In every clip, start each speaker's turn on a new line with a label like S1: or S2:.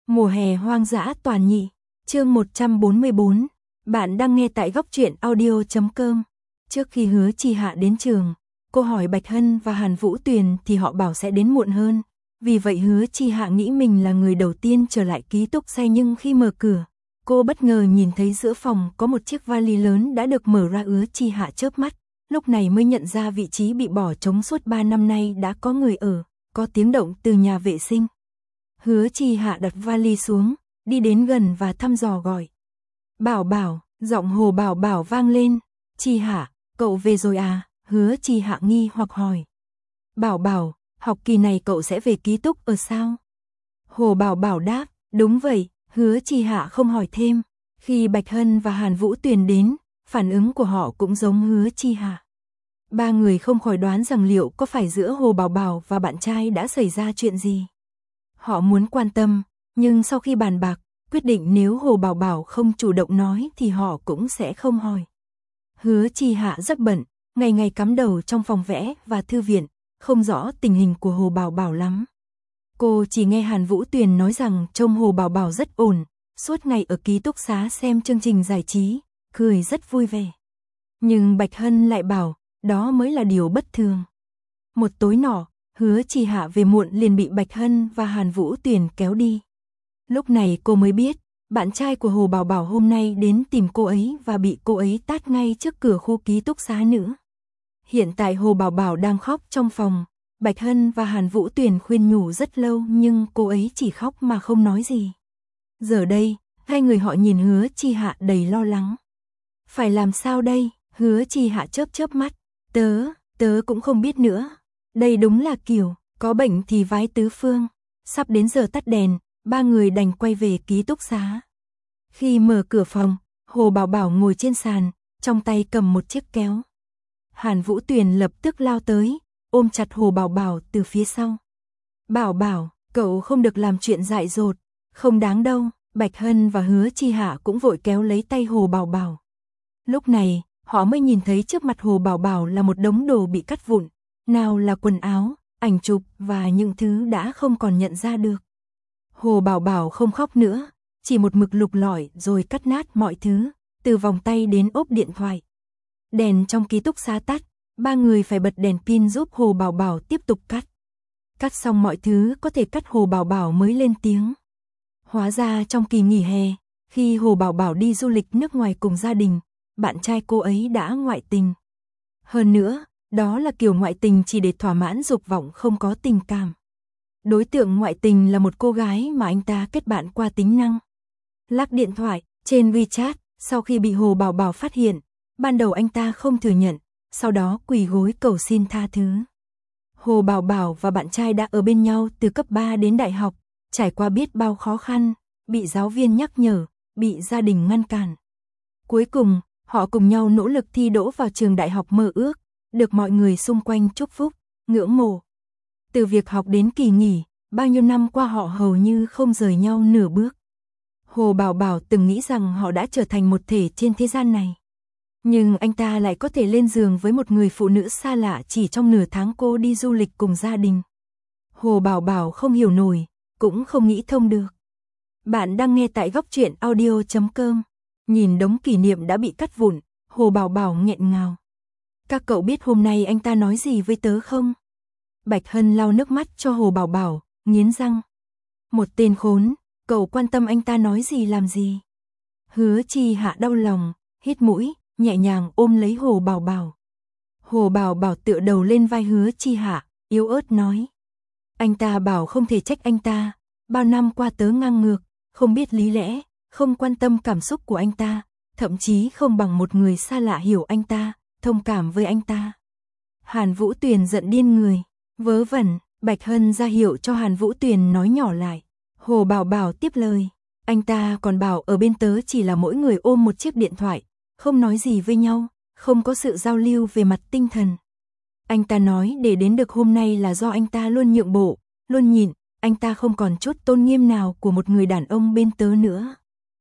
S1: Mùa hè hoang dã toàn nhị, chương 144, bạn đang nghe tại góc truyện audio.com. Trước khi Hứa Chi Hạ đến trường, cô hỏi Bạch Hân và Hàn Vũ Tuyền thì họ bảo sẽ đến muộn hơn. Vì vậy Hứa Chi Hạ nghĩ mình là người đầu tiên trở lại ký túc xá, nhưng khi mở cửa, cô bất ngờ nhìn thấy giữa phòng có một chiếc vali lớn đã được mở ra. Hứa Chi Hạ chớp mắt, lúc này mới nhận ra vị trí bị bỏ trống suốt 3 năm nay đã có người ở, có tiếng động từ nhà vệ sinh. Hứa Chi Hạ đặt vali xuống, đi đến gần và thăm dò gọi. Bảo Bảo, giọng Hồ Bảo Bảo vang lên. Chi Hạ, cậu về rồi à? Hứa Chi Hạ nghi hoặc hỏi. Bảo Bảo, học kỳ này cậu sẽ về ký túc ở sao? Hồ Bảo Bảo đáp, đúng vậy. Hứa Chi Hạ không hỏi thêm. Khi Bạch Hân và Hàn Vũ Tuyền đến, phản ứng của họ cũng giống Hứa Chi Hạ. Ba người không khỏi đoán rằng liệu có phải giữa Hồ Bảo Bảo và bạn trai đã xảy ra chuyện gì. Họ muốn quan tâm, nhưng sau khi bàn bạc, quyết định nếu Hồ Bảo Bảo không chủ động nói thì họ cũng sẽ không hỏi. Hứa Chi Hạ rất bận, ngày ngày cắm đầu trong phòng vẽ và thư viện, không rõ tình hình của Hồ Bảo Bảo lắm. Cô chỉ nghe Hàn Vũ Tuyền nói rằng trông Hồ Bảo Bảo rất ổn, suốt ngày ở ký túc xá xem chương trình giải trí, cười rất vui vẻ. Nhưng Bạch Hân lại bảo, đó mới là điều bất thường. Một tối nọ, Hứa Chi Hạ về muộn liền bị Bạch Hân và Hàn Vũ Tuyền kéo đi. Lúc này cô mới biết, bạn trai của Hồ Bảo Bảo hôm nay đến tìm cô ấy và bị cô ấy tát ngay trước cửa khu ký túc xá nữa. Hiện tại Hồ Bảo Bảo đang khóc trong phòng, Bạch Hân và Hàn Vũ Tuyền khuyên nhủ rất lâu nhưng cô ấy chỉ khóc mà không nói gì. Giờ đây, hai người họ nhìn Hứa Chi Hạ đầy lo lắng. Phải làm sao đây? Hứa Chi Hạ chớp chớp mắt. Tớ cũng không biết nữa. Đây đúng là kiểu, có bệnh thì vái tứ phương. Sắp đến giờ tắt đèn, ba người đành quay về ký túc xá. Khi mở cửa phòng, Hồ Bảo Bảo ngồi trên sàn, trong tay cầm một chiếc kéo. Hàn Vũ Tuyền lập tức lao tới, ôm chặt Hồ Bảo Bảo từ phía sau. Bảo Bảo, cậu không được làm chuyện dại dột, không đáng đâu. Bạch Hân và Hứa Chi Hạ cũng vội kéo lấy tay Hồ Bảo Bảo. Lúc này, họ mới nhìn thấy trước mặt Hồ Bảo Bảo là một đống đồ bị cắt vụn. Nào là quần áo, ảnh chụp và những thứ đã không còn nhận ra được. Hồ Bảo Bảo không khóc nữa, chỉ một mực lục lọi rồi cắt nát mọi thứ, từ vòng tay đến ốp điện thoại. Đèn trong ký túc xá tắt, ba người phải bật đèn pin giúp Hồ Bảo Bảo tiếp tục cắt. Cắt xong mọi thứ có thể cắt, Hồ Bảo Bảo mới lên tiếng. Hóa ra trong kỳ nghỉ hè, khi Hồ Bảo Bảo đi du lịch nước ngoài cùng gia đình, bạn trai cô ấy đã ngoại tình. Hơn nữa, đó là kiểu ngoại tình chỉ để thỏa mãn dục vọng, không có tình cảm. Đối tượng ngoại tình là một cô gái mà anh ta kết bạn qua tính năng lắc điện thoại trên WeChat. Sau khi bị Hồ Bảo Bảo phát hiện, ban đầu anh ta không thừa nhận, sau đó quỳ gối cầu xin tha thứ. Hồ Bảo Bảo và bạn trai đã ở bên nhau từ cấp 3 đến đại học, trải qua biết bao khó khăn, bị giáo viên nhắc nhở, bị gia đình ngăn cản. Cuối cùng, họ cùng nhau nỗ lực thi đỗ vào trường đại học mơ ước, được mọi người xung quanh chúc phúc, ngưỡng mộ. Từ việc học đến kỳ nghỉ, bao nhiêu năm qua họ hầu như không rời nhau nửa bước. Hồ Bảo Bảo từng nghĩ rằng họ đã trở thành một thể trên thế gian này. Nhưng anh ta lại có thể lên giường với một người phụ nữ xa lạ chỉ trong nửa tháng cô đi du lịch cùng gia đình. Hồ Bảo Bảo không hiểu nổi, cũng không nghĩ thông được. Bạn đang nghe tại góc truyện audio.com. Nhìn đống kỷ niệm đã bị cắt vụn, Hồ Bảo Bảo nghẹn ngào. Các cậu biết hôm nay anh ta nói gì với tớ không? Bạch Hân lau nước mắt cho Hồ Bảo Bảo, nghiến răng. Một tên khốn, cậu quan tâm anh ta nói gì làm gì? Hứa Chi Hạ đau lòng, hít mũi, nhẹ nhàng ôm lấy Hồ Bảo Bảo. Hồ Bảo Bảo tựa đầu lên vai Hứa Chi Hạ, yếu ớt nói. Anh ta bảo không thể trách anh ta, bao năm qua tớ ngang ngược, không biết lý lẽ, không quan tâm cảm xúc của anh ta, thậm chí không bằng một người xa lạ hiểu anh ta, thông cảm với anh ta. Hàn Vũ Tuyền giận điên người, vớ vẩn. Bạch Hân ra hiệu cho Hàn Vũ Tuyền nói nhỏ lại. Hồ Bảo Bảo tiếp lời, anh ta còn bảo ở bên tớ chỉ là mỗi người ôm một chiếc điện thoại, không nói gì với nhau, không có sự giao lưu về mặt tinh thần. Anh ta nói để đến được hôm nay là do anh ta luôn nhượng bộ, luôn nhịn, anh ta không còn chút tôn nghiêm nào của một người đàn ông bên tớ nữa.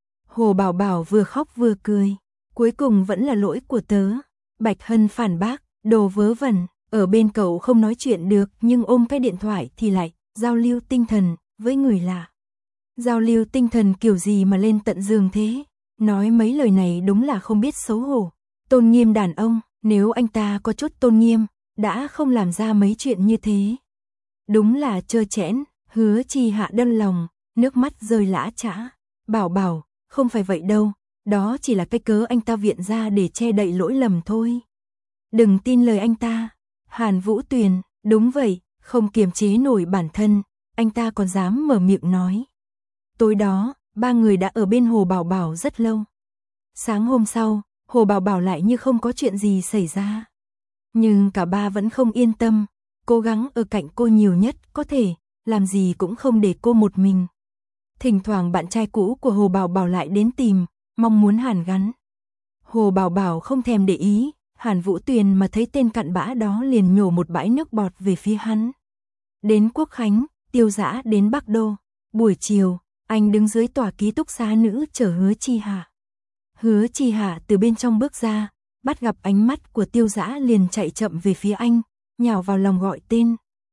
S1: Hồ Bảo Bảo vừa khóc vừa cười, cuối cùng vẫn là lỗi của tớ. Bạch Hân phản bác, đồ vớ vẩn, ở bên cậu không nói chuyện được nhưng ôm cái điện thoại thì lại giao lưu tinh thần với người lạ. Giao lưu tinh thần kiểu gì mà lên tận giường thế? Nói mấy lời này đúng là không biết xấu hổ. Tôn nghiêm đàn ông, nếu anh ta có chút tôn nghiêm, đã không làm ra mấy chuyện như thế. Đúng là trơ trẽn, Hứa Chi Hạ đâm lòng, nước mắt rơi lã chã. Bảo, không phải vậy đâu, đó chỉ là cái cớ anh ta viện ra để che đậy lỗi lầm thôi. Đừng tin lời anh ta. Hàn Vũ Tuyền, đúng vậy, không kiềm chế nổi bản thân, anh ta còn dám mở miệng nói. Tối đó, ba người đã ở bên Hồ Bảo Bảo rất lâu. Sáng hôm sau, Hồ Bảo Bảo lại như không có chuyện gì xảy ra. Nhưng cả ba vẫn không yên tâm, cố gắng ở cạnh cô nhiều nhất có thể, làm gì cũng không để cô một mình. Thỉnh thoảng bạn trai cũ của Hồ Bảo Bảo lại đến tìm, mong muốn hàn gắn. Hồ Bảo Bảo không thèm để ý, Hàn Vũ Tuyền mà thấy tên cặn bã đó liền nhổ một bãi nước bọt về phía hắn. Đến Quốc Khánh, Tiêu Dã đến Bắc Đô. Buổi chiều, anh đứng dưới tòa ký túc xá nữ chờ Hứa Chi Hạ. Hứa Chi Hạ từ bên trong bước ra, bắt gặp ánh mắt của Tiêu Dã liền chạy chậm về phía anh, nhào vào lòng gọi tên.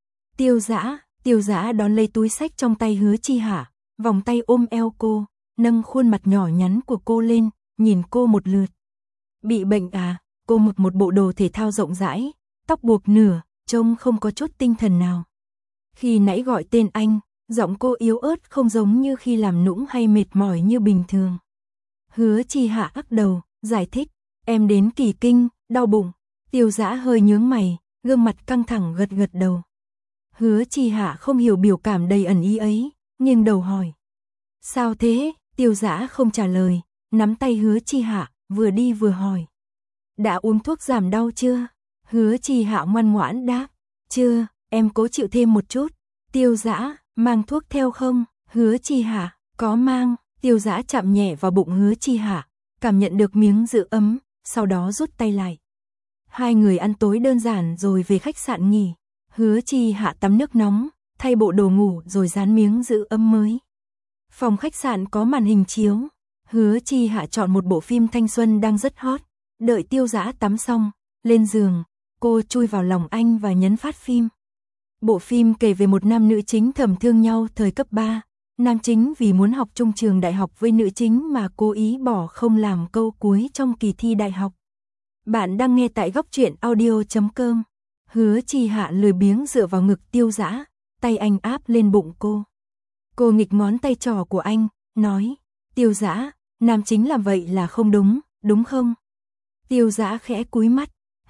S1: Tiêu Dã đón lấy túi xách trong tay Hứa Chi Hạ, vòng tay ôm eo cô, nâng khuôn mặt nhỏ nhắn của cô lên, nhìn cô một lượt. Bị bệnh à? Cô mặc một bộ đồ thể thao rộng rãi, tóc buộc nửa, trông không có chút tinh thần nào. Khi nãy gọi tên anh, giọng cô yếu ớt không giống như khi làm nũng hay mệt mỏi như bình thường. Hứa Chi Hạ ắc đầu, giải thích, em đến kỳ kinh, đau bụng. Tiêu Dã hơi nhướng mày, gương mặt căng thẳng gật gật đầu. Hứa Chi Hạ không hiểu biểu cảm đầy ẩn ý ấy, nghiêng đầu hỏi. Sao thế? Tiêu Dã không trả lời, nắm tay Hứa Chi Hạ, vừa đi vừa hỏi. Đã uống thuốc giảm đau chưa? Hứa Chi Hạ ngoan ngoãn đáp. Chưa, em cố chịu thêm một chút. Tiêu Dã, mang thuốc theo không? Hứa Chi Hạ, có mang. Tiêu Dã chạm nhẹ vào bụng Hứa Chi Hạ, cảm nhận được miếng giữ ấm, sau đó rút tay lại. Hai người ăn tối đơn giản rồi về khách sạn nghỉ. Hứa Chi Hạ tắm nước nóng, thay bộ đồ ngủ rồi dán miếng giữ ấm mới. Phòng khách sạn có màn hình chiếu. Hứa Chi Hạ chọn một bộ phim thanh xuân đang rất hot. Đợi Tiêu Dã tắm xong, lên giường, cô chui vào lòng anh và nhấn phát phim. Bộ phim kể về một nam nữ chính thầm thương nhau thời cấp 3. Nam chính vì muốn học chung trường đại học với nữ chính mà cố ý bỏ không làm câu cuối trong kỳ thi đại học. Bạn đang nghe tại góc truyện audio.com. Hứa Chi Hạ lười biếng dựa vào ngực Tiêu Dã, tay anh áp lên bụng cô. Cô nghịch ngón tay trỏ của anh, nói, Tiêu Dã, nam chính làm vậy là không đúng, đúng không? Tiêu Dã khẽ cúi mắt,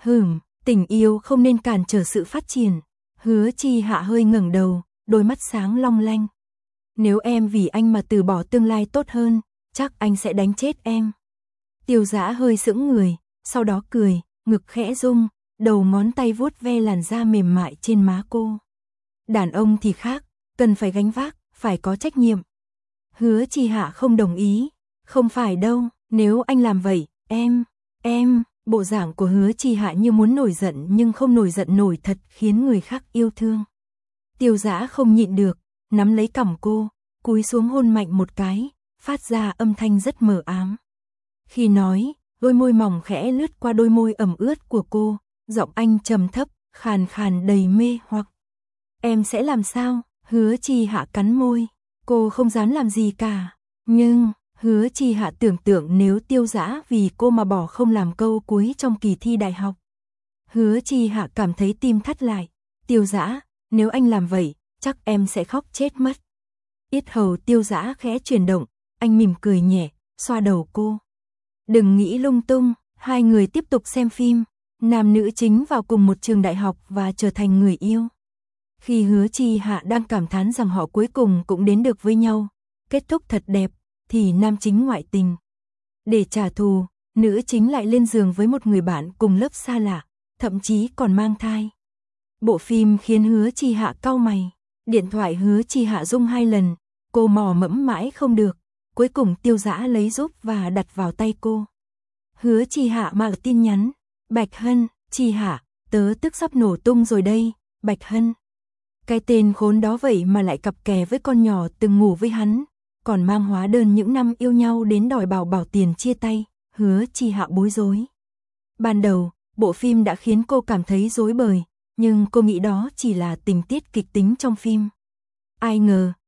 S1: tình yêu không nên cản trở sự phát triển. Hứa Chi Hạ hơi ngẩng đầu, đôi mắt sáng long lanh. Nếu em vì anh mà từ bỏ tương lai tốt hơn, chắc anh sẽ đánh chết em. Tiêu Dã hơi sững người, sau đó cười, ngực khẽ rung, đầu ngón tay vuốt ve làn da mềm mại trên má cô. Đàn ông thì khác, cần phải gánh vác, phải có trách nhiệm. Hứa Chi Hạ không đồng ý, không phải đâu, nếu anh làm vậy, em, bộ dạng của Hứa Chi Hạ như muốn nổi giận nhưng không nổi giận nổi thật khiến người khác yêu thương. Tiêu Dã không nhịn được, nắm lấy cằm cô, cúi xuống hôn mạnh một cái, phát ra âm thanh rất mờ ám. Khi nói, đôi môi mỏng khẽ lướt qua đôi môi ẩm ướt của cô, giọng anh trầm thấp, khàn khàn đầy mê hoặc. Em sẽ làm sao? Hứa Chi Hạ cắn môi, cô không dám làm gì cả, nhưng Hứa Chi Hạ tưởng tượng nếu Tiêu Dã vì cô mà bỏ không làm câu cuối trong kỳ thi đại học. Hứa Chi Hạ cảm thấy tim thắt lại. Tiêu Dã, nếu anh làm vậy, chắc em sẽ khóc chết mất. Yết hầu Tiêu Dã khẽ chuyển động, anh mỉm cười nhẹ, xoa đầu cô. Đừng nghĩ lung tung, hai người tiếp tục xem phim. Nam nữ chính vào cùng một trường đại học và trở thành người yêu. Khi Hứa Chi Hạ đang cảm thán rằng họ cuối cùng cũng đến được với nhau, kết thúc thật đẹp, thì nam chính ngoại tình. Để trả thù, nữ chính lại lên giường với một người bạn cùng lớp xa lạ, thậm chí còn mang thai. Bộ phim khiến Hứa Chi Hạ cau mày. Điện thoại Hứa Chi Hạ rung 2 lần, cô mò mẫm mãi không được. Cuối cùng Tiêu Dã lấy giúp và đặt vào tay cô. Hứa Chi Hạ mở tin nhắn. Bạch Hân, Chi Hạ, tớ tức sắp nổ tung rồi đây, Bạch Hân. Cái tên khốn đó vậy mà lại cặp kè với con nhỏ từng ngủ với hắn, còn mang hóa đơn những năm yêu nhau đến đòi bảo tiền chia tay. Hứa Chi Hạ bối rối. Ban đầu, bộ phim đã khiến cô cảm thấy rối bời, nhưng cô nghĩ đó chỉ là tình tiết kịch tính trong phim. Ai ngờ,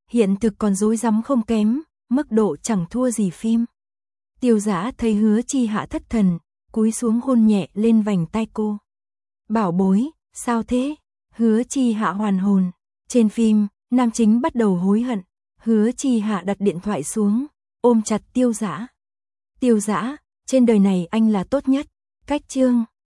S1: hiện thực còn rối rắm không kém, mức độ chẳng thua gì phim. Tiêu Dã thấy Hứa Chi Hạ thất thần, cúi xuống hôn nhẹ lên vành tai cô. Bảo bối, sao thế? Hứa Chi Hạ hoàn hồn. Trên phim, nam chính bắt đầu hối hận. Hứa Chi Hạ đặt điện thoại xuống, ôm chặt Tiêu Dã. Tiêu Dã, trên đời này anh là tốt nhất. Cách chương